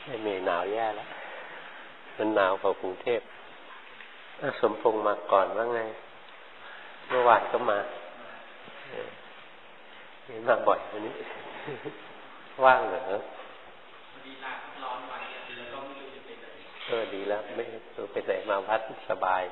ไม่มีหนาวแย่แล้วมันหนาวกว่ากรุงเทพสมพงษ์มาก่อนว่าไงเมื่อวานก็มานี่มาบ่อยวันนี้ว่างเหรอดีลาร้อนวันแล้วก็ไม่รู้จะไปไหนดีแล้วไม่รู้ไปไหนมาวัดสบาย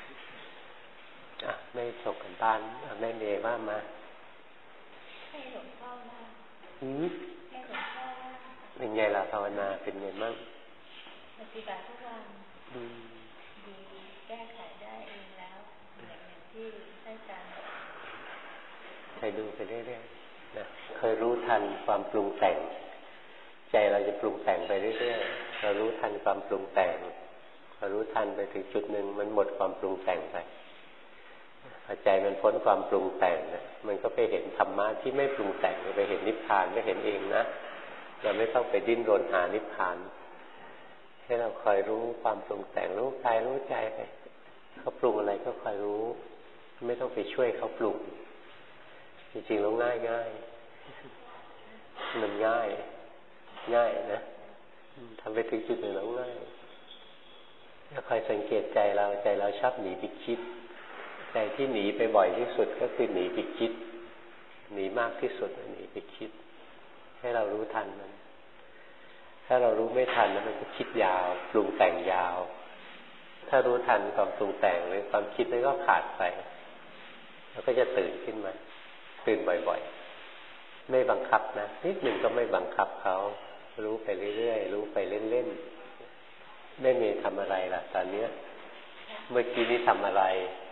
ไม่ส่งกันบ้านแม่เมย์ว่ามาให้หลวงพ่อมาให้หลวงพ่อว่าเป็นไงล่ะภาวนาเป็นไงมั่งปฏิบัติทุกวันดีแก้ไขได้เองแล้วอย่างที่ได้การใครดูไปเรื่อยๆนะเคยรู้ทันความปรุงแต่งใจเราจะปรุงแต่งไปเรื่อยๆเรารู้ทันความปรุงแต่งเรารู้ทันไปถึงจุดหนึ่งมันหมดความปรุงแต่งไปพอใจมันพ้นความปรุงแต่งนะมันก็ไปเห็นธรรมะที่ไม่ปรุงแต่งไปเห็นนิพพานก็เห็นเองนะเราไม่ต้องไปดิ้นรนหานิพพานให้เราคอยรู้ความปรุงแต่งรู้กายรู้ใจไปเขาปรุงอะไรก็คอยรู้ไม่ต้องไปช่วยเขาปรุงจริงๆแล้วง่ายมันง่ายนะทำไปถึงจุดหนึ่งแล้วง่ายถ้าคอยสังเกตใจเราชอบหนีไปคิดใจที่หนีไปบ่อยที่สุดก็คือหนีไปคิดหนีมากที่สุดหนีไปคิดให้เรารู้ทันมันถ้าเรารู้ไม่ทันแล้วมันก็คิดยาวปรุงแต่งยาวถ้ารู้ทันความปรุงแต่งหรือความคิดนั้นก็ขาดไปแล้วก็จะตื่นขึ้นมาตื่นบ่อยๆไม่บังคับนะนิดหนึ่งก็ไม่บังคับเขารู้ไปเรื่อยๆรู้ไปเล่นๆไม่มีทำอะไรล่ะตอนนี้เมื่อกี้นี้ทำอะไร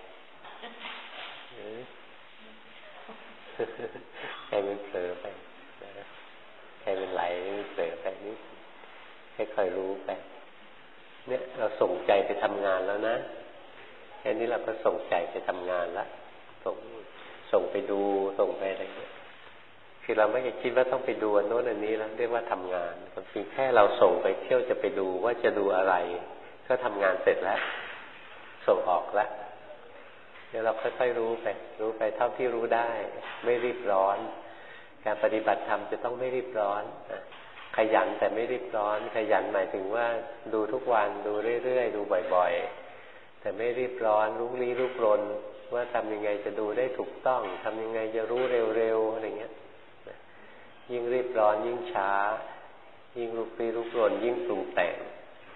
ใครมันเผลอไปใครมันไหลมันเผลอไปนิดให้คอยรู้ไปเนี่ยเราส่งใจไปทำงานแล้วนะแค่นี้เราก็ส่งใจไปทำงานละส่งไปดูส่งไปอะไรเงี้ยคือเราไม่ได้คิดว่าต้องไปดูอันโน้นอันนี้แล้วเรียกว่าทำงานเพียงแค่เราส่งไปเที่ยวจะไปดูว่าจะดูอะไรก็ทำงานเสร็จแล้วส่งออกแล้วเดี๋ยวเราค่อยๆรู้ไปเท่าที่รู้ได้ไม่รีบร้อนการปฏิบัติธรรมจะต้องไม่รีบร้อนขยันแต่ไม่รีบร้อนขยันหมายถึงว่าดูทุกวันดูเรื่อยๆดูบ่อยๆแต่ไม่รีบร้อนลุกลี้ลุกลนว่าทำยังไงจะดูได้ถูกต้องทำยังไงจะรู้เร็วๆอะไรเงี้ยยิ่งรีบร้อนยิ่งช้ายิ่งลุกลี้ลุกลนยิ่งปรุงแต่ง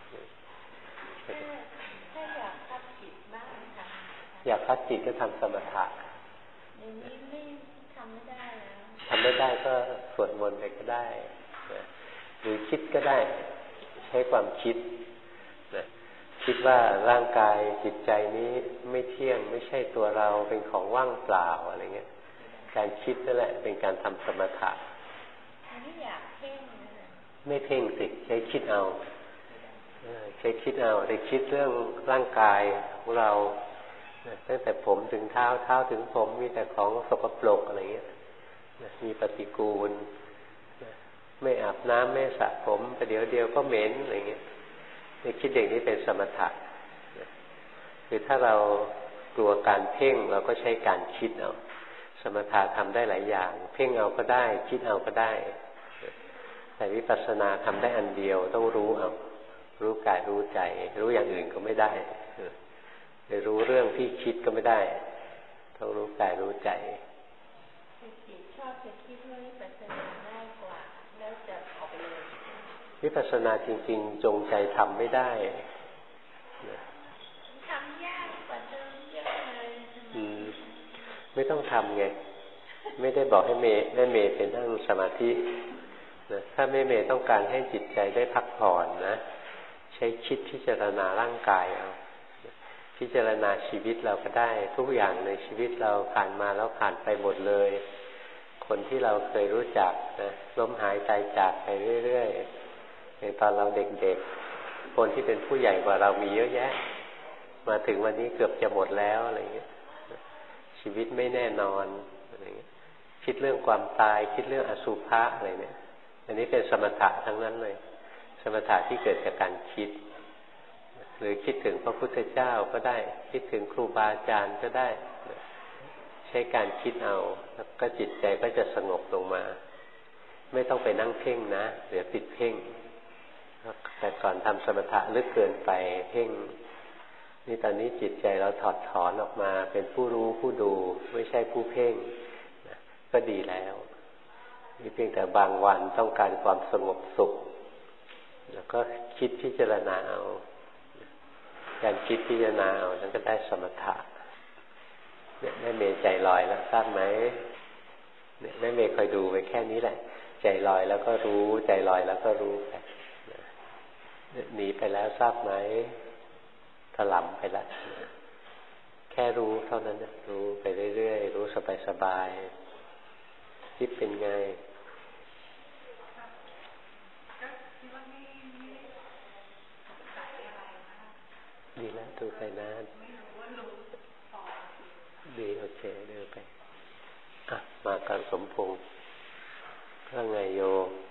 ถ้าอยากพักจิตบ้างค่ะอยากพักจิตก็ทำสมถะอย่างนี้ไม่ทำไม่ได้แล้วทำไม่ได้ก็สวดมนต์ไปก็ได้หรือคิดก็ได้ใช้ความคิดนะคิดว่าร่างกายจิตใจนี้ไม่เที่ยงไม่ใช่ตัวเราเป็นของว่างเปล่าอะไรเงี้ยการคิดนั่นแหละเป็นการทำสมถะไม่อยากเพ่งไม่เพ่งสิใช้คิดเอาใช้คิดเอาได้คิดเรื่องร่างกายของเราตั้งแต่ผมถึงเท้าถึงผมมีแต่ของสกปรกอะไรเงี้ยมีปฏิกูลไม่อาบน้ำไม่สระผมประเดี๋ยวเดียวก็เหม็นอะไรเงี้ยในคิดอย่างนี้เป็นสมถะคือถ้าเรากลัวการเพ่งเราก็ใช้การคิดเอาสมถะทำได้หลายอย่างเพ่งเอาก็ได้คิดเอาก็ได้แต่วิปัสสนาทำได้อันเดียวต้องรู้เอารู้กายรู้ใจรู้อย่างอื่นก็ไม่ได้ไปรู้เรื่องที่คิดก็ไม่ได้ต้องรู้กายรู้ใจชอบจะคิดว่าวิปัสสนาง่ายกว่าแล้วจะออกไปเลยวิปัสสนาจริงๆจงใจทำไม่ได้ทำยากกว่าเดิมเยอะเลยไม่ต้องทำไงไม่ได้บอกให้เมย์ไปนั่งสมาธินะถ้าเมย์ต้องการให้จิตใจได้พักผ่อนนะใช้คิดพิจารณาร่างกายเอาพิจารณาชีวิตเราก็ได้ทุกอย่างในชีวิตเราผ่านมาแล้วผ่านไปหมดเลยคนที่เราเคยรู้จักนะล้มหายตายจากไปเรื่อยๆในตอนเราเด็กๆคนที่เป็นผู้ใหญ่กว่าเรามีเยอะแยะมาถึงวันนี้เกือบจะหมดแล้วอะไรเงี้ยชีวิตไม่แน่นอนอะไรเงี้ยคิดเรื่องความตายคิดเรื่องอสุภะอะไรเนี่ยอันนี้เป็นสมถะทั้งนั้นเลยสมถะที่เกิดจากการคิดหรือคิดถึงพระพุทธเจ้าก็ได้คิดถึงครูบาอาจารย์ก็ได้ใช้การคิดเอาแล้วก็จิตใจก็จะสงบลงมาไม่ต้องไปนั่งเพ่งนะเดี๋ยวติดเพ่งแต่ก่อนทำสมถะลึกเกินไปเพ่งนี่ตอนนี้จิตใจเราถอดถอนออกมาเป็นผู้รู้ผู้ดูไม่ใช่ผู้เพ่งก็ดีแล้วนี่เพียงแต่บางวันต้องการความสงบสุขแล้วก็คิดพิจารณาเอาการคิดพิจารณาเอานั้นก็ได้สมถะเนี่ยแม่เมย์ใจลอยแล้วทราบไหมเนี่ยแม่เมย์คอยดูไว้แค่นี้แหละใจลอยแล้วก็รู้ใจลอยแล้วก็รู้ไปหนีไปแล้วทราบไหมถลำไปแล้วแค่รู้เท่านั้นนะรู้ไปเรื่อยๆรู้สบายๆคิดเป็นไงดีแล้วดูไปนานดีโอเคเดินไปมาการสมพงษ์ว่าไงโย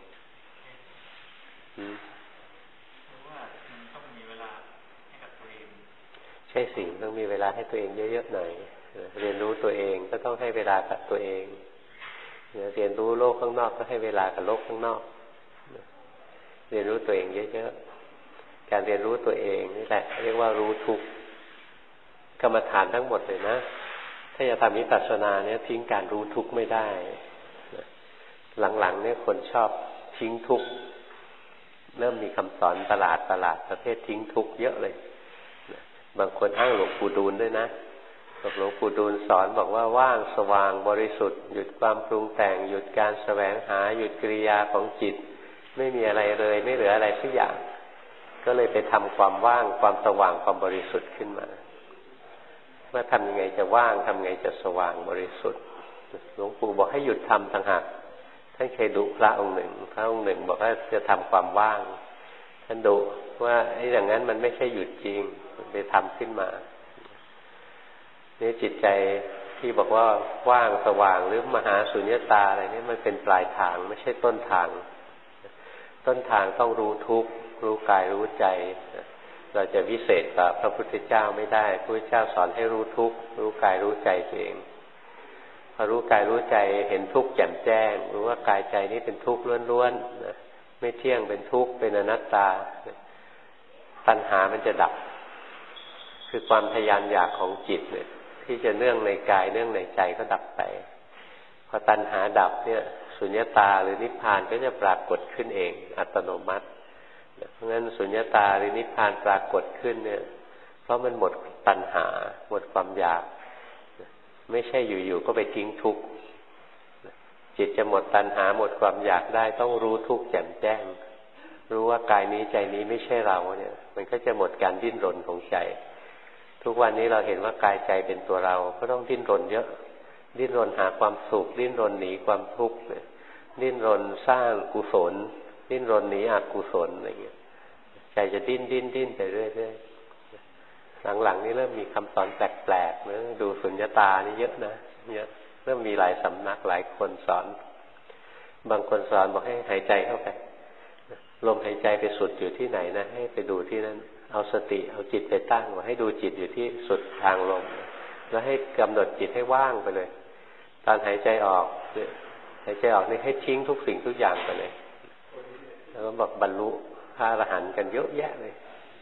ใช่สิต้องมีเวลาให้ตัวเองเยอะๆหน่อยเรียนรู้ตัวเองก็ต้องให้เวลากับตัวเองเรียนรู้โลกข้างนอกก็ให้เวลากับโลกข้างนอกเรียนรู้ตัวเองเยอะๆการเรียนรู้ตัวเองนี่แหละเรียกว่ารู้ทุกข์กรรมฐานทั้งหมดเลยนะถ้าจะทำวิปัสสนาเนี่ยทิ้งการรู้ทุกข์ไม่ได้หลังๆเนี่ยคนชอบทิ้งทุกข์เริ่มมีคำสอนประหลาดประเภททิ้งทุกข์เยอะเลยบางคนอ้างหลวงปู่ดูลด้วยนะหลวงปู่ดูลสอนบอกว่าว่างสว่างบริสุทธิ์หยุดความปรุงแต่งหยุดการแสวงหาหยุดกิริยาของจิตไม่มีอะไรเลยไม่เหลืออะไรสักอย่างก็เลยไปทำความว่างความสว่างความบริสุทธิ์ขึ้นมาว่าทำยังไงจะว่างทำยังไงจะสว่างบริสุทธิ์หลวงปู่บอกให้หยุดทำต่างหากท่านเคยดุพระองค์หนึ่งบอกว่าจะทำความว่างท่านดุว่าไอ้อย่างนั้นมันไม่ใช่หยุดจริงไปทำขึ้นมานี่จิตใจที่บอกว่าว่างสว่างหรือมหาสุญญตาอะไรนี่มันเป็นปลายทางไม่ใช่ต้นทางต้นทางต้องรู้ทุกข์รู้กายรู้ใจเราจะวิเศษกว่าพระพุทธเจ้าไม่ได้พระพุทธเจ้าสอนให้รู้ทุกข์รู้กายรู้ใจตัวเองพอรู้กายรู้ใจเห็นทุกข์แจ่มแจ้งรู้ว่ากายใจนี้เป็นทุกข์ล้วนๆไม่เที่ยงเป็นทุกข์เป็นอนัตตาตัณหามันจะดับคือความทยานอยากของจิตเนี่ยที่จะเนื่องในกายเนื่องในใจก็ดับไปพอตัณหาดับเนี่ยสุญญตาหรือนิพพานก็จะปรากฏขึ้นเองอัตโนมัติเพราะงั้นสุญญตาหรือนิพพานปรากฏขึ้นเนี่ยเพราะมันหมดตัณหาหมดความอยากไม่ใช่อยู่ๆก็ไปทิ้งทุกข์จิตจะหมดตัณหาหมดความอยากได้ต้องรู้ทุกข์แจ่มแจ้งรู้ว่ากายนี้ใจนี้ไม่ใช่เราเนี่ยมันก็จะหมดการดิ้นรนของใจทุกวันนี้เราเห็นว่ากายใจเป็นตัวเราก็ต้องดิ้นรนเยอะดิ้นรนหาความสุขดิ้นรนหนีความทุกข์ดิ้นรนสร้างกุศลดิ้นรนหนีอกุศลอะไรเงี้ยใจจะดิ้นไปเรื่อยๆหลังๆนี่เริ่มมีคำสอนแปลกๆนะดูสุญญตานี่เยอะนะเยอะเริ่มมีหลายสำนักหลายคนสอนบางคนสอนบอกให้หายใจเข้าไปลมหายใจไปสุดอยู่ที่ไหนนะให้ไปดูที่นั่นเอาสติเอาจิตไปตั้งว่าให้ดูจิตอยู่ที่สุดทางลมแล้วให้กำหนดจิตให้ว่างไปเลยตอนหายใจออกนี่ให้ทิ้งทุกสิ่งทุกอย่างไปเลยแล้วก็บอกบรรลุพระอรหันต์กันเยอะแยะเลย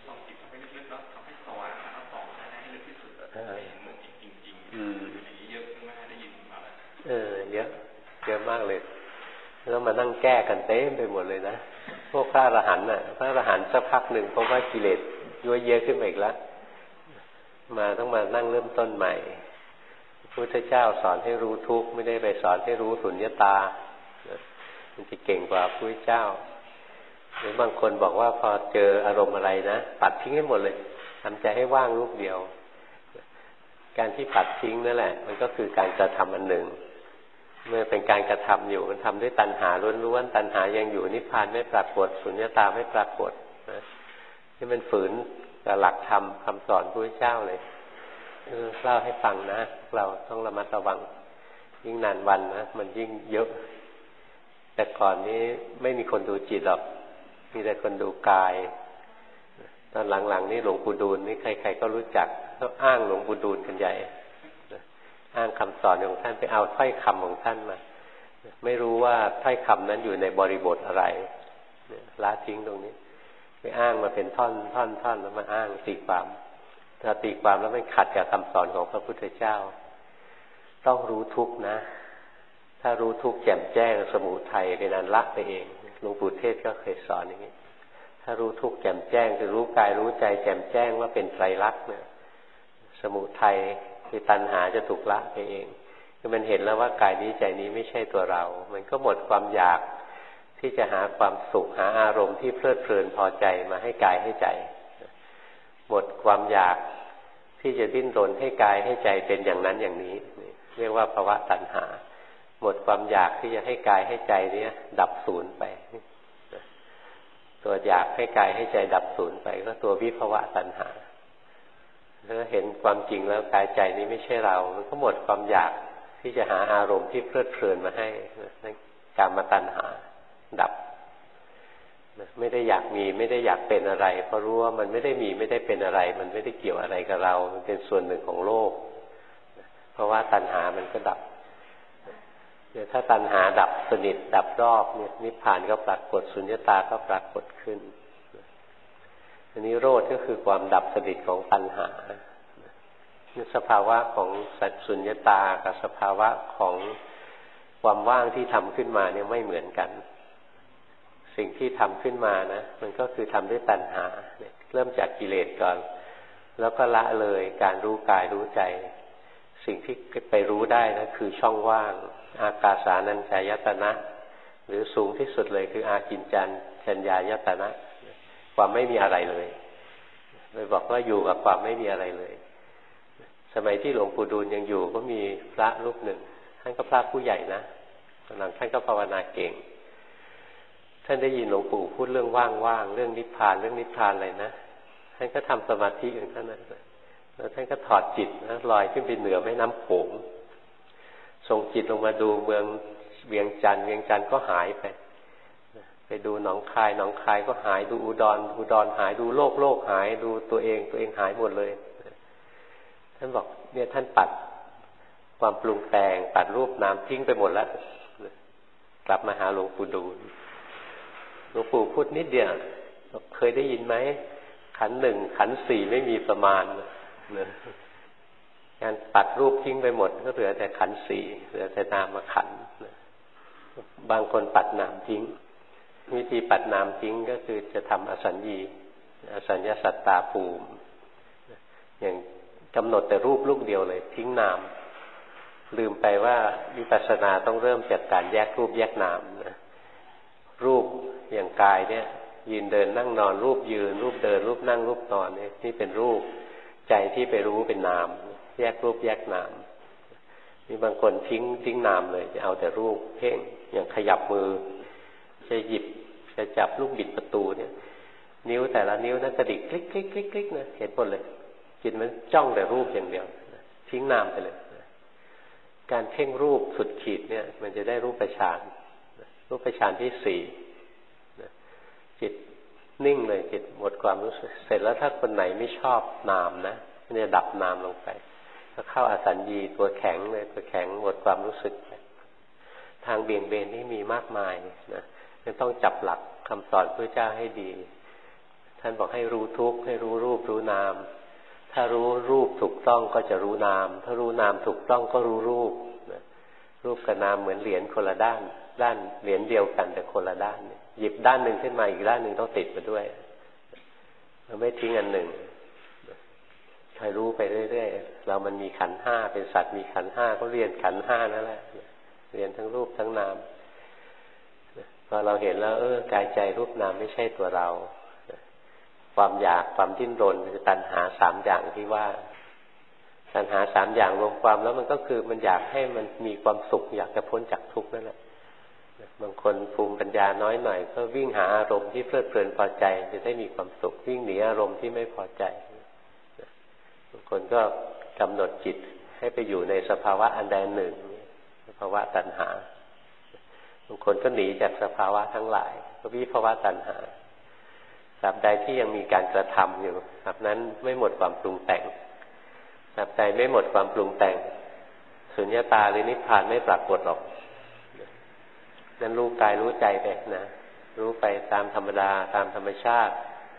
เยอะมากเลยแล้วมานั่งแก้กันเต็มไปหมดเลยนะพวกพระอรหันต์พระอรหันต์สักพักหนึ่งเพราะว่ากิเลสยั่วเยอะขึ้นมาอีกแล้วต้องมานั่งเริ่มต้นใหม่พระพุทธเจ้าสอนให้รู้ทุกข์ไม่ได้ไปสอนให้รู้สุญญตามันจะเก่งกว่าพระพุทธเจ้าหรือบางคนบอกว่าพอเจออารมณ์อะไรนะปัดทิ้งให้หมดเลยทำใจให้ว่างลูกเดียวการที่ปัดทิ้งนั่นแหละมันก็คือการกระทำอันหนึ่งเมื่อเป็นการกระทำอยู่มันทำด้วยตัณหาล้วนๆตัณหายังอยู่นิพพานไม่ปรากฏสุญญตาไม่ปรากฏนะนี่มันฝืนกับหลักธรรมคำสอนพระพุทธเจ้าเลยเล่าให้ฟังนะเราต้องระมัดระวังยิ่งนานวันนะมันยิ่งเยอะแต่ก่อนนี้ไม่มีคนดูจิตหรอกมีแต่คนดูกายตอนหลังๆนี่หลวงปู่ดูลนี่ใครๆก็รู้จักต้องอ้างหลวงปู่ดูลกันใหญ่อ้างคำสอนของท่านไปเอาถ้อยคำของท่านมาไม่รู้ว่าถ้อยคำนั้นอยู่ในบริบทอะไรละทิ้งตรงนี้ไปอ้างมาเป็นท่อนแล้วมาอ้างตีความถ้าตีความแล้วไม่ขัดกับคำสอนของพระพุทธเจ้าต้องรู้ทุกข์นะถ้ารู้ทุกข์แจ่มแจ้งสมุทัยเป็นอันละไปเองหลวงปู่เทศก็เคยสอนอย่างนี้ถ้ารู้ทุกข์แจ่มแจ้งคือรู้กายรู้ใจแจ่มแจ้งว่าเป็นไตรลักษณ์เนี่ยสมุทัยคือตัณหาจะถูกละไปเองคือมันเห็นแล้วว่ากายนี้ใจนี้ไม่ใช่ตัวเรามันก็หมดความอยากที่จะหาความสุขหาอารมณ์ที่เพลิดเพลินพอใจมาให้กายให้ใจหมดความอยากที่จะดิ้นรนให้กายให้ใจเป็นอย่างนั้นอย่างนี้เรียกว่าภวะตัณหาหมดความอยากที่จะให้กายให้ใจนี้ดับสูญไปตัวอยากให้กายให้ใจดับสูญไปก็ตัววิภวะตัณหาถ้าเห็นความจริงแล้วกายใจนี้ไม่ใช่เรามันก็หมดความอยากที่จะหาอารมณ์ที่เพลิดเพลินมาให้กามตัณหาดับไม่ได้อยากมีไม่ได้อยากเป็นอะไรเพราะรู้ว่ามันไม่ได้มีไม่ได้เป็นอะไรมันไม่ได้เกี่ยวอะไรกับเรามันเป็นส่วนหนึ่งของโลกเพราะว่าตัณหามันก็ดับถ้าตัณหาดับสนิทดับรอบเนี่ยนิพพานก็ปรากฏสุญญตาก็ปรากฏขึ้นอันนี้โรธก็คือความดับสนิทของตัณหาสภาวะของสัจสุญญตากับสภาวะของความว่างที่ทำขึ้นมาเนี่ยไม่เหมือนกันสิ่งที่ทำขึ้นมานะมันก็คือทำด้วยตัณหาเริ่มจากกิเลสก่อนแล้วก็ละเลยการรู้กายรู้ใจสิ่งที่ไปรู้ได้นะคือช่องว่างอากาสานัญจายตนะหรือสูงที่สุดเลยคืออากินจัญชัญญายตนะความไม่มีอะไรเลยเลยบอกว่าอยู่กับความไม่มีอะไรเลยสมัยที่หลวงปู่ดูลยังอยู่ก็มีพระรูปหนึ่งท่านก็พระผู้ใหญ่นะหลังท่านก็ภาวนาเก่งท่านได้ยินหลวงปู่พูดเรื่องว่างๆเรื่องนิพพานเรื่องนิพพานอะไรนะท่านก็ทำสมาธิอย่างท่านนั้นแล้วท่านก็ถอดจิตนะลอยขึ้นไปเหนือแม่น้ำโขงส่งจิตลงมาดูเมืองเวียงจันทร์เวียงจันทร์ก็หายไปดูหนองคายหนองคายก็หายดูอุดรหายดูโลกหายดูตัวเองหายหมดเลยท่านบอกเนี่ยท่านปัดความปรุงแต่งปัดรูปนามทิ้งไปหมดแล้วกลับมาหาหลวงปู่ดูลหลวงปู่พูดนิดเดียวเคยได้ยินไหมขันธ์หนึ่งขันธ์สี่ไม่มีประมาณการปัดรูปทิ้งไปหมดก็เหลือแต่ขันธ์สี่เหลือแต่นามขันธ์บางคนปัดนามทิ้งวิธีปัดนามทิ้งก็คือจะทำอสัญญีอสัญญสัตตาภูมิอย่างกำหนดแต่รูปลูกเดียวเลยทิ้งนามลืมไปว่าวิปัสสนาต้องเริ่มจากการแยกรูปแยกนามนะรูปอย่างกายเนี่ยยืนเดินนั่งนอนรูปยืนรูปเดินรูปนั่งรูปนอนเนี่ยนี่เป็นรูปใจที่ไปรู้เป็นนามแยกรูปแยกนามมีบางคนทิ้งนามเลยจะเอาแต่รูปเพ่งอย่างขยับมือจะหยิบจะจับลูกบิดประตูเนี่ยนิ้วแต่ละนิ้วนั้นกระดิกคลิกคลิกคลิกคลิกนะเห็นหมดเลยจิตมันจ้องแต่รูปอย่างเดียวทิ้งนามไปเลยการเพ่งรูปสุดขีดเนี่ยมันจะได้รูปฌานที่สี่จิตนิ่งเลยจิตหมดความรู้สึกเสร็จแล้วถ้าคนไหนไม่ชอบนามนะเนี่ยดับนามลงไปก็เข้าอสัญญีตัวแข็งเลยตัวแข็งหมดความรู้สึกทางเบี่ยงเบนนี่มีมากมายนะต้องจับหลักคำสอนพระเจ้าให้ดีท่านบอกให้รู้ทุกข์ให้รู้รูปรู้นามถ้ารู้รูปถูกต้องก็จะรู้นามถ้ารู้นามถูกต้องก็รู้รูปนะรูปกับนามเหมือนเหรียญคนละด้านเหรียญเดียวกันแต่คนละด้านหยิบด้านหนึ่งขึ้นมาอีกด้านหนึ่งต้องติดมาด้วยเราไม่ทิ้งอันหนึ่งใครรู้ไปเรื่อยๆเรามันมีขันธ์ห้าเป็นสัตว์มีขันธ์ห้าก็เรียนขันธ์ห้านั่นแหละเรียนทั้งรูปทั้งนามพอเราเห็นแล้วกายใจรูปนามไม่ใช่ตัวเราความอยากความดิ้นรนคือตัณหาสามอย่างที่ว่าตัณหาสามอย่างรวมความแล้วมันก็คือมันอยากให้มันมีความสุขอยากจะพ้นจากทุกข์นั่นแหละบางคนภูมิปัญญาน้อยหน่อยก็วิ่งหาอารมณ์ที่เพลิดเพลินพอใจจะได้มีความสุขวิ่งหนีอารมณ์ที่ไม่พอใจบางคนก็กำหนดจิตให้ไปอยู่ในสภาวะอันใดหนึ่งสภาวะตัณหาบางคนก็หนีจากสภาวะทั้งหลายก็วิภาวะตัณหาตราบใดที่ยังมีการกระทำอยู่ตราบนั้นไม่หมดความปรุงแต่งตราบใดไม่หมดความปรุงแต่งสุญญตาหรือนิพพานไม่ปรากฏหรอกนั้นรู้กายรู้ใจไปนะรู้ไปตามธรรมดาตามธรรมชาติ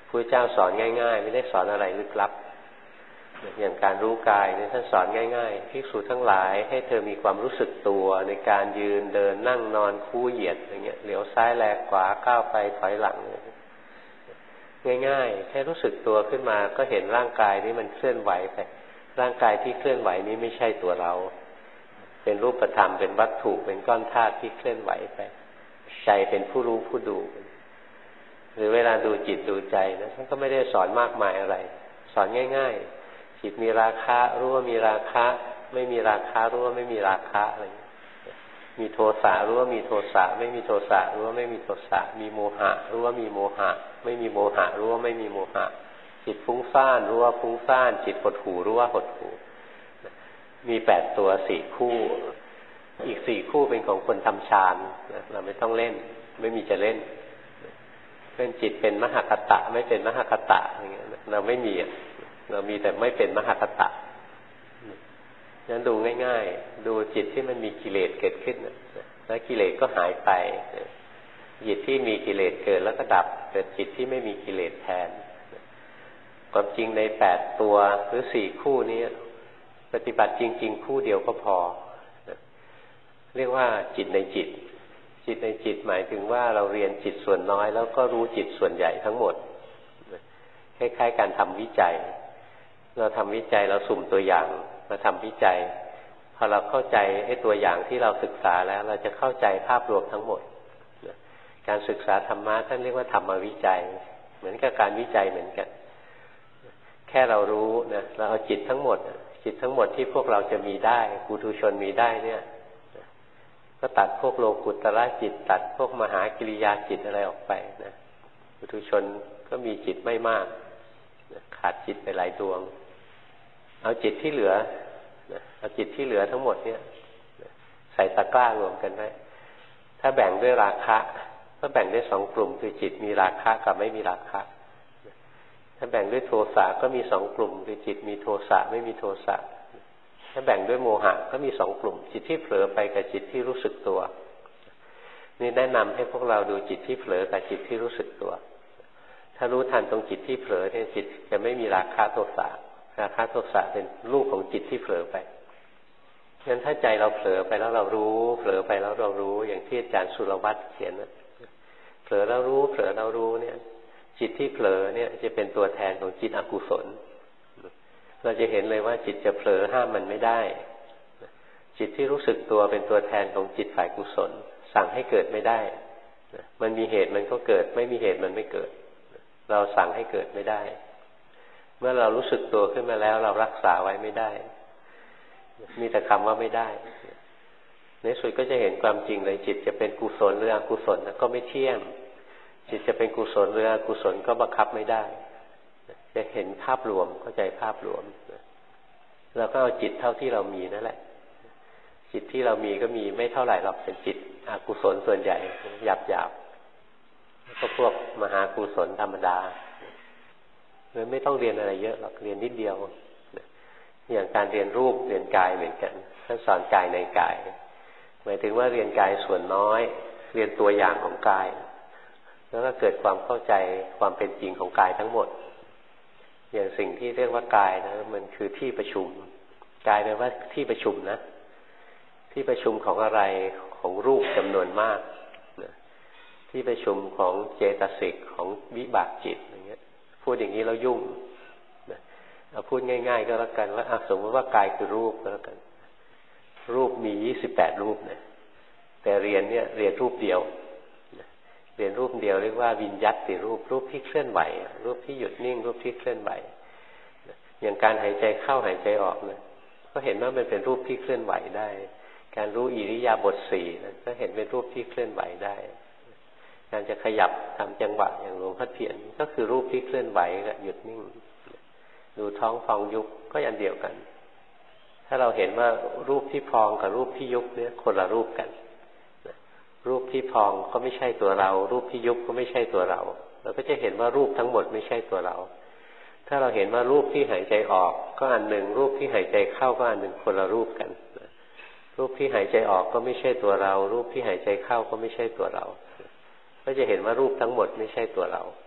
พระเจ้าสอนง่ายๆไม่ได้สอนอะไรลึกลับอย่างการรู้กายเนี่ยท่านสอนง่ายๆภิกษุทั้งหลายให้เธอมีความรู้สึกตัวในการยืนเดินนั่งนอนคู่เหยียดอย่างเงี้ยเหลียวซ้ายแลขวาก้าวไปถอยหลังง่ายๆแค่รู้สึกตัวขึ้นมาก็เห็นร่างกายนี้มันเคลื่อนไหวไปร่างกายที่เคลื่อนไหวนี้ไม่ใช่ตัวเราเป็นรูปธรรมเป็นวัตถุเป็นก้อนธาตุที่เคลื่อนไหวไปใจเป็นผู้รู้ผู้ดูหรือเวลาดูจิตดูใจนะท่านก็ไม่ได้สอนมากมายอะไรสอนง่ายๆจิตมีราคะรู้ว่ามีราคะไม่มีราคะรู้ว่าไม่มีราคะอะไรมีโทสะรู้ว่ามีโทสะไม่มีโทสะรู้ว่าไม่มีโทสะมีโมหะรู้ว่ามีโมหะไม่มีโมหะรู้ว่าไม่มีโมหะจิตฟุ้งซ่านรู้ว่าฟุ้งซ่านจิตหดหู่รู้ว่าหดหู่มี8ตัว4คู่อีก4คู่เป็นของคนทำฌานเราไม่ต้องเล่นไม่มีจะเล่นเป็นจิตเป็นมหคตะไม่เป็นมหคตะอย่างเงี้ยเราไม่มีเรามีแต่ไม่เป็นมหคตะนั้นดูง่ายๆดูจิตที่มันมีกิเลสเกิดขึ้นแล้วกิเลสก็หายไปจิตที่มีกิเลสเกิดแล้วก็ดับเกิดจิตที่ไม่มีกิเลสแทนความจริงใน8ตัวหรือ4คู่นี้ปฏิบัติจริงๆคู่เดียวก็พอเรียกว่าจิตในจิตจิตในจิตหมายถึงว่าเราเรียนจิตส่วนน้อยแล้วก็รู้จิตส่วนใหญ่ทั้งหมดคล้ายๆการทำวิจัยเราทำวิจัยเราสุ่มตัวอย่างมาทำวิจัยพอเราเข้าใจไอ้ตัวอย่างที่เราศึกษาแล้วเราจะเข้าใจภาพรวมทั้งหมดการศึกษาธรรมะท่านเรียกว่าธรรมวิจัยเหมือนกับการวิจัยเหมือนกันแค่เรารู้นะเราเอาจิตทั้งหมดจิตทั้งหมดที่พวกเราจะมีได้ปุถุชนมีได้เนี่ยก็ตัดพวกโลกุตระจิตตัดพวกมหากิริยาจิตอะไรออกไปนะปุถุชนก็มีจิตไม่มากขาดจิตไปหลายดวงเอาจิตที่เหลือเอาจิตที่เหลือทั้งหมดเนี่ยใส่ตะกร้ารวมกันไว้ถ้าแบ่งด้วยราคะก็แบ่งได้2กลุ่มคือจิตมีราคะกับไม่มีราคะถ้าแบ่งด้วยโทสะก็มี2กลุ่มคือจิตมีโทสะไม่มีโทสะถ้าแบ่งด้วยโมหะก็มี2กลุ่มจิตที่เผลอไปกับจิตที่รู้สึกตัวนี่แนะนำให้พวกเราดูจิตที่เผลอกับจิตที่รู้สึกตัวถ้ารู้ทันตรงจิตที่เผลอเนี่ยจิตจะไม่มีราคะโทสะราคะโทสะเป็นรูปของจิตที่เผลอไปงั้นถ้าใจเราเผลอไปแล้วเรารู้เผลอไปแล้วเรารู้อย่างที่อาจารย์สุรวัตรเขียนนะเผลอแล้วรู้เผลอแล้วรู้เนี่ยจิตที่เผลอเนี่ยจะเป็นตัวแทนของจิตอกุศลเราจะเห็นเลยว่าจิตจะเผลอห้ามมันไม่ได้จิตที่รู้สึกตัวเป็นตัวแทนของจิตฝ่ายกุศลสั่งให้เกิดไม่ได้มันมีเหตุมันก็เกิดไม่มีเหตุมันไม่เกิดเราสั่งให้เกิดไม่ได้เมื่อเรารู้สึกตัวขึ้นมาแล้วเรารักษาไว้ไม่ได้มีแต่คำว่าไม่ได้ในสุดก็จะเห็นความจริงเลยจิตจะเป็นกุศลหรืออกุศลก็ไม่เที่ยงจิตจะเป็นกุศลหรืออกุศลก็บังคับไม่ได้จะเห็นภาพรวมเข้าใจภาพรวมเราก็เอาจิตเท่าที่เรามีนั่นแหละจิตที่เรามีก็มีไม่เท่าไหร่หรอกเป็นจิตอกุศลส่วนใหญ่หยาบๆก็พวกมหากุศลธรรมดาเลยไม่ต้องเรียนอะไรเยอะหรอกเรียนนิดเดียวอย่างการเรียนรูปเรียนกายเหมือนกันท่านสอนกายในกายหมายถึงว่าเรียนกายส่วนน้อยเรียนตัวอย่างของกายแล้วก็เกิดความเข้าใจความเป็นจริงของกายทั้งหมดอย่างสิ่งที่เรียกว่ากายนะมันคือที่ประชุมกายแปลว่าที่ประชุมนะที่ประชุมของอะไรของรูปจำนวนมากที่ประชุมของเจตสิกของวิบากจิตอย่างเงี้ยพูดอย่างนี้แล้วยุ่งเอาพูดง่ายๆก็แล้วกันว่าสมมติว่ากายคือรูปก็แล้วกันรูปมี28รูปนะแต่เรียนเนี่ยเรียนรูปเดียวเรียนรูปเดียวเรียกว่าวิญญัตติรูปรูปที่เคลื่อนไหวรูปที่หยุดนิ่งรูปที่เคลื่อนไหวอย่างการหายใจเข้าหายใจออกเนี่ยก็เห็นว่ามันเป็นรูปที่เคลื่อนไหวได้การรู้อิริยาบถ4นะก็เห็นเป็นรูปที่เคลื่อนไหวได้การจะขยับทำจังหวะอย่างหลวงพ่อเทียนก็คือรูปที่เคลื่อนไหวกับหยุดนิ่งดูท้องพองยุบก็อันเดียวกันถ้าเราเห็นว่ารูปที่พองกับรูปที่ยุบเนี่ยคนละรูปกันรูปที่พองก็ไม่ใช่ตัวเรารูปที่ยุบก็ไม่ใช่ตัวเราเราก็จะเห็นว่ารูปทั้งหมดไม่ใช่ตัวเราถ้าเราเห็นว่ารูปที่หายใจออกก็อันหนึ่งรูปที่หายใจเข้าก็อันหนึ่งคนละรูปกันรูปที่หายใจออกก็ไม่ใช่ตัวเรารูปที่หายใจเข้าก็ไม่ใช่ตัวเราก็จะเห็นว่ารูปทั้งหมดไม่ใช่ตัวเรา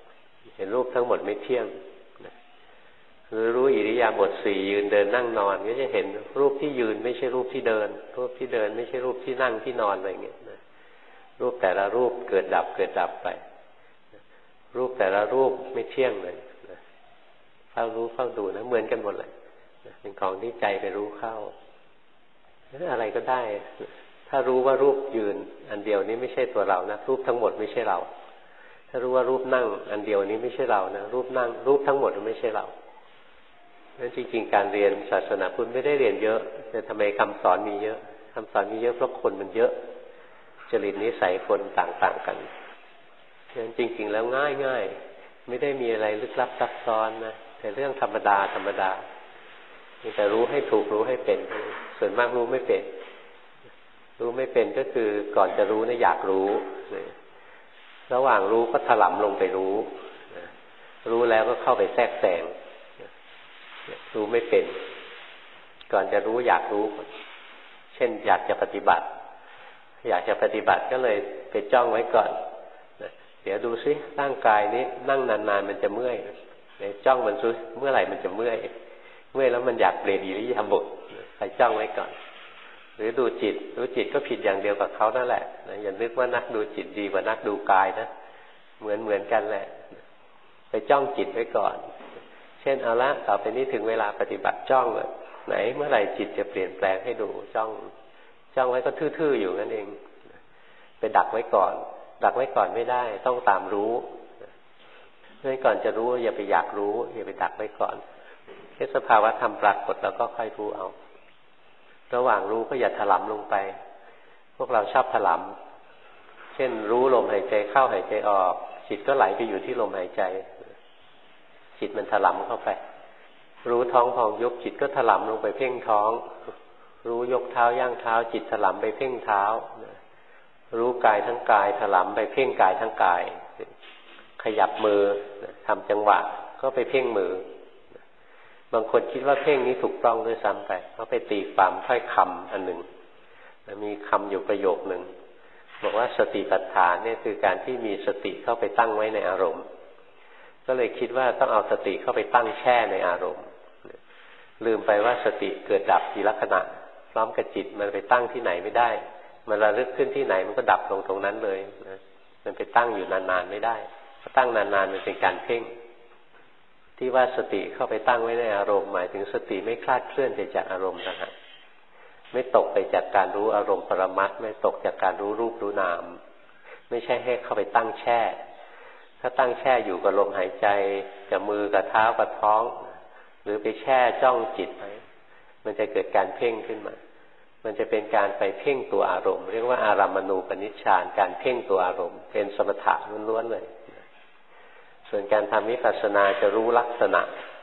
เห็นรูปทั้งหมดไม่เที่ยงคือรู้อิริยาบถสี่ยืนเดินนั่งนอนก็จะเห็นรูปที่ยืนไม่ใช่รูปที่เดินรูปที่เดินไม่ใช่รูปที่นั่งที่นอนอะไรเงี้ยรูปแต่ละรูปเกิดดับเกิดดับไปรูปแต่ละรูปไม่เที่ยงเลยเฝ้ารู้เฝ้าดูนะเหมือนกันหมดเลยเป็นของที่ใจไปรู้เข้าอะไรก็ได้ถ้ารู้ว่ารูปยืนอันเดียวนี้ไม่ใช่ตัวเรานะรูปทั้งหมดไม่ใช่เราถ้ารู้ว่ารูปนั่งอันเดียวนี้ไม่ใช่เรานะรูปนั่งรูปทั้งหมดไม่ใช่เรานั้นจริงๆการเรียนศาสนาพุทธไม่ได้เรียนเยอะแต่ทำไมคำสอนมีเยอะคำสอนมีเยอะเพราะคนมันเยอะจริตนิสัยคนต่างๆกันนั้นจริงๆแล้วง่ายๆไม่ได้มีอะไรลึกลับซับซ้อนนะแต่เรื่องธรรมดาแต่รู้ให้ถูกรู้ให้เป็นส่วนมากรู้ไม่เป็นรู้ไม่เป็นก็คือก่อนจะรู้นะอยากรู้ระหว่างรู้ก็ถลำลงไปรู้รู้แล้วก็เข้าไปแทรกแซงรู้ไม่เป็นก่อนจะรู้อยากรู้เช่นอยากจะปฏิบัติก็เลยไปจ้องไว้ก่อนเดี๋ยวดูซิร่างกายนี้นั่งนานๆมันจะเมื่อยเดี๋ยวจ้องมันซิเมื่อไหร่มันจะเมื่อยแล้วมันอยากเปลี่ยนอิริยาบถไปจ้องไว้ก่อนหรือดูจิตก็ผิดอย่างเดียวกับเขานั่นแหละอย่านึกว่านักดูจิตดีกว่านักดูกายนะเหมือนกันแหละไปจ้องจิตไว้ก่อนเช่นเอาละต่อไปนี้ถึงเวลาปฏิบัติจ้องไหนเมื่อไหร่จิตจะเปลี่ยนแปลงให้ดูจ้องไว้ก็ทื่อๆอยู่นั่นเองไปดักไว้ก่อนไม่ได้ต้องตามรู้งั้นก่อนจะรู้อย่าไปอยากรู้อย่าไปดักไว้ก่อนแค่สภาวะธรรมปรากฏแล้วก็ค่อยรู้เอาระหว่างรู้ก็อย่าถลำลงไปพวกเราชอบถลำเช่นรู้ลมหายใจเข้าหายใจออกจิตก็ไหลไปอยู่ที่ลมหายใจจิตมันถลำเข้าไปรู้ท้องพองยุบจิตก็ถลำลงไปเพ่งท้องรู้ยกเท้าย่างเท้าจิตถลำไปเพ่งเท้ารู้กายทั้งกายถลำไปเพ่งกายทั้งกายขยับมือทำจังหวะก็ไปเพ่งมือบางคนคิดว่าเพ่งนี้ถูกต้องด้วยซ้ำไปเขาไปตีความถ้อยคำอันหนึ่งมีคำอยู่ประโยคหนึ่งบอกว่าสติปัฏฐานเนี่ยคือการที่มีสติเข้าไปตั้งไว้ในอารมณ์ก็เลยคิดว่าต้องเอาสติเข้าไปตั้งแช่ในอารมณ์ลืมไปว่าสติเกิดดับทีละขณะพร้อมกับจิตมันไปตั้งที่ไหนไม่ได้มันระลึกขึ้นที่ไหนมันก็ดับลงตรงนั้นเลยนะมันไปตั้งอยู่นานๆไม่ได้ถ้าตั้งนานๆมันเป็นการเพ่งที่ว่าสติเข้าไปตั้งไว้ในอารมณ์หมายถึงสติไม่คลาดเคลื่อนไปจากอารมณ์นะฮะไม่ตกไปจากการรู้อารมณ์ปรมัตถ์ไม่ตกจากการรู้รูปรู้นามไม่ใช่ให้เข้าไปตั้งแช่ถ้าตั้งแช่อยู่กับลมหายใจกับมือกับเท้ากับท้องหรือไปแช่จ้องจิตไว้มันจะเกิดการเพ่งขึ้นมามันจะเป็นการไปเพ่งตัวอารมณ์เรียกว่าอารัมมณูปนิชฌานการเพ่งตัวอารมณ์เป็นสมถะล้วนๆเลยส่วนการทำวิปัสสนาจะรู้ลักษณะ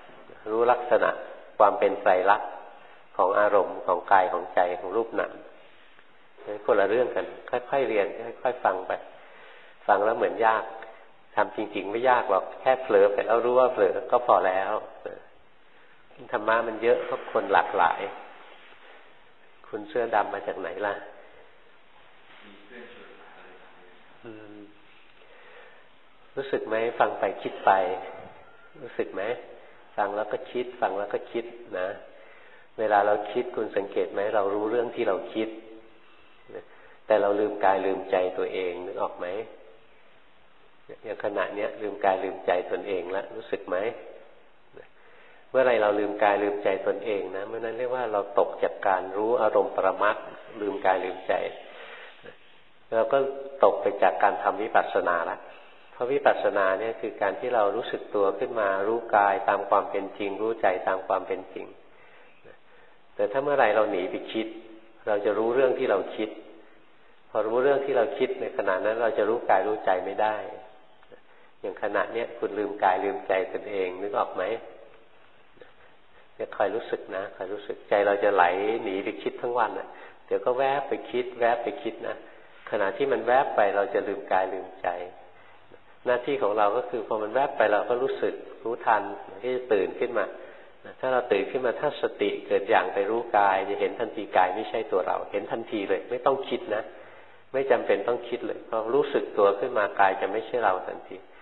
ความเป็นไตรลักษณ์ของอารมณ์ของกายของใจของรูปนามคนละเรื่องกันค่อยๆเรียนค่อยๆฟังไปฟังแล้วเหมือนยากทำจริงๆไม่ยากหรอกแค่เผลอไปแล้วรู้ว่าเผลอก็พอแล้วธรรมะมันเยอะเพราะคนหลากหลายคุณเสื้อดำมาจากไหนล่ะรู้สึกไหมฟังไปคิดไปรู้สึกไหมฟังแล้วก็คิดฟังแล้วก็คิดนะเวลาเราคิดคุณสังเกตไหมเรารู้เรื่องที่เราคิดแต่เราลืมกายลืมใจตัวเองนึกออกไหมอย่างขณะเนี้ยลืมกายลืมใจตนเองแล้วรู้สึกไหมเมื่อไรเราลืมกายลืมใจตนเองนะเมื่อนั้นเรียกว่าเราตกจากการรู้อารมณ์ปรมัตถ์ลืมกายลืมใจเราก็ตกไปจากการทำวิปัสสนาละเพราะวิปัสสนาเนี่ยคือการที่เรารู้สึกตัวขึ้นมารู้กายตามความเป็นจริงรู้ใจตามความเป็นจริงแต่ถ้าเมื่อไรเราหนีไปคิดเราจะรู้เรื่องที่เราคิดพอรู้เรื่องที่เราคิดในขณะนั้นเราจะรู้กายรู้ใจไม่ได้อย่างขณะเนี้ยคุณลืมกายลืมใจตนเองนึกออกไหมจะคอยรู้สึกนะคอยรู้สึกใจเราจะไหลหนีไปคิดทั้งวันเดี๋ยวก็แวบไปคิดนะขณะที่มันแวบไปเราจะลืมกายลืมใจหน้าที่ของเราก็คือพอมันแวบไปเราก็รู้สึกรู้ทันที่จะตื่นขึ้นมาถ้าเราตื่นขึ้นมาถ้าสติเกิดอย่างไปรู้กายจะเห็นทันทีกายไม่ใช่ตัวเราเห็นทันทีเลยไม่ต้องคิดนะไม่จำเป็นต้องคิดเลยพอรู้สึกตัวขึ้นมากายจะไม่ใช่เราทันที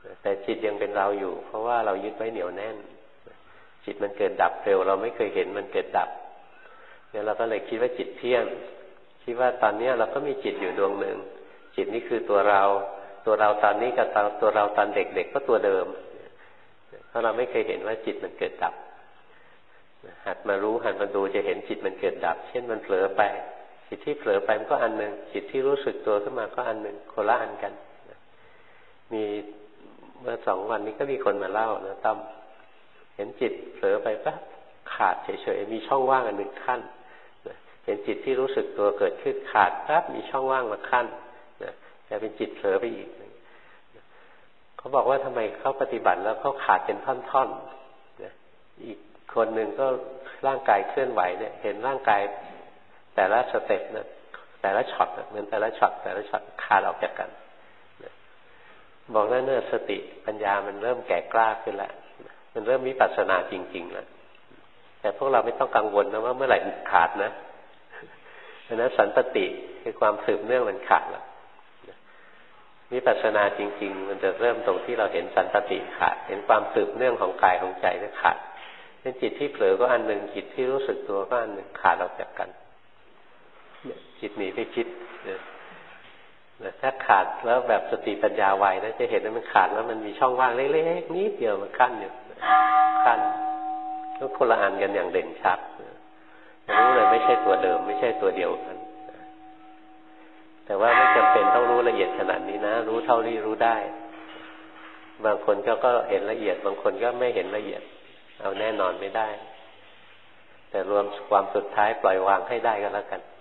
แต่จิตยังเป็นเราอยู่เพราะว่าเรายึดไว้เหนียวแน่นจิตมันเกิดดับเร็วเราไม่เคยเห็นมันเกิดดับเนี่ยเราก็เลยคิดว่าจิตเที่ยงคิดว่าตอนนี้เราก็มีจิตอยู่ดวงหนึ่งจิตนี้คือตัวเราตอนนี้กับตัวเราตอนเด็กๆก็ตัวเดิมเพราะเราไม่เคยเห็นว่าจิตมันเกิดดับหัดมารู้หัดมาดูจะเห็นจิตมันเกิดดับเช่นมันเผลอไปจิตที่เผลอไปมันก็อันหนึ่งจิตที่รู้สึกตัวขึ้นมาก็อันหนึ่งคนละอันกันมีเมื่อ2 วันนี้ก็มีคนมาเล่านะตั้มเห็นจิตเผลอไปปั๊บขาดเฉยๆมีช่องว่างอันหนึ่งขั้นเห็นจิตที่รู้สึกตัวเกิดขึ้นขาดปั๊บมีช่องว่างมาขั้นจะเป็นจิตเผลอไปอีกเขาบอกว่าทำไมเขาปฏิบัติแล้วเขาขาดเป็นท่อนๆอีกคนหนึ่งก็ร่างกายเคลื่อนไหวเนี่ยเห็นร่างกายแต่ละสเต็ปนะแต่ละช็อตเหมือนแต่ละช็อตขาดออกจากกันบอกแล้วเนี่ยสติปัญญามันเริ่มแก่กล้าขึ้นแล้วมันเริ่มวิปัสสนาจริงๆแล้วแต่พวกเราไม่ต้องกังวลนะว่าเมื่อไหร่ขาดนะเพราะนั้นสันตติคือความสืบเนื่องมันขาดแล้ววิปัสสนาจริงๆมันจะเริ่มตรงที่เราเห็นสันตติขาดเห็นความสืบเนื่องของกายของใจนั้นขาดเป็นจิตที่เผลอก็อันหนึ่งจิตที่รู้สึกตัวก็อันหนึ่งขาดออกจากกันจิตหนีไปคิดถ้าขาดแล้วแบบสติปัญญาไวนะจะเห็นว่ามันขาดแล้วมันมีช่องว่างเล็กๆนิดเดียวมันขั้นอยู่ขั้นก็คนละอันกันอย่างเด่นชัดรู้เลยไม่ใช่ตัวเดิมไม่ใช่ตัวเดียวกันแต่ว่าไม่จำเป็นต้องรู้ละเอียดขนาดนี้นะรู้เท่าที่รู้ได้บางคนก็เห็นละเอียดบางคนก็ไม่เห็นละเอียดเอาแน่นอนไม่ได้แต่รวมความสุดท้ายปล่อยวางให้ได้ก็แล้วกัน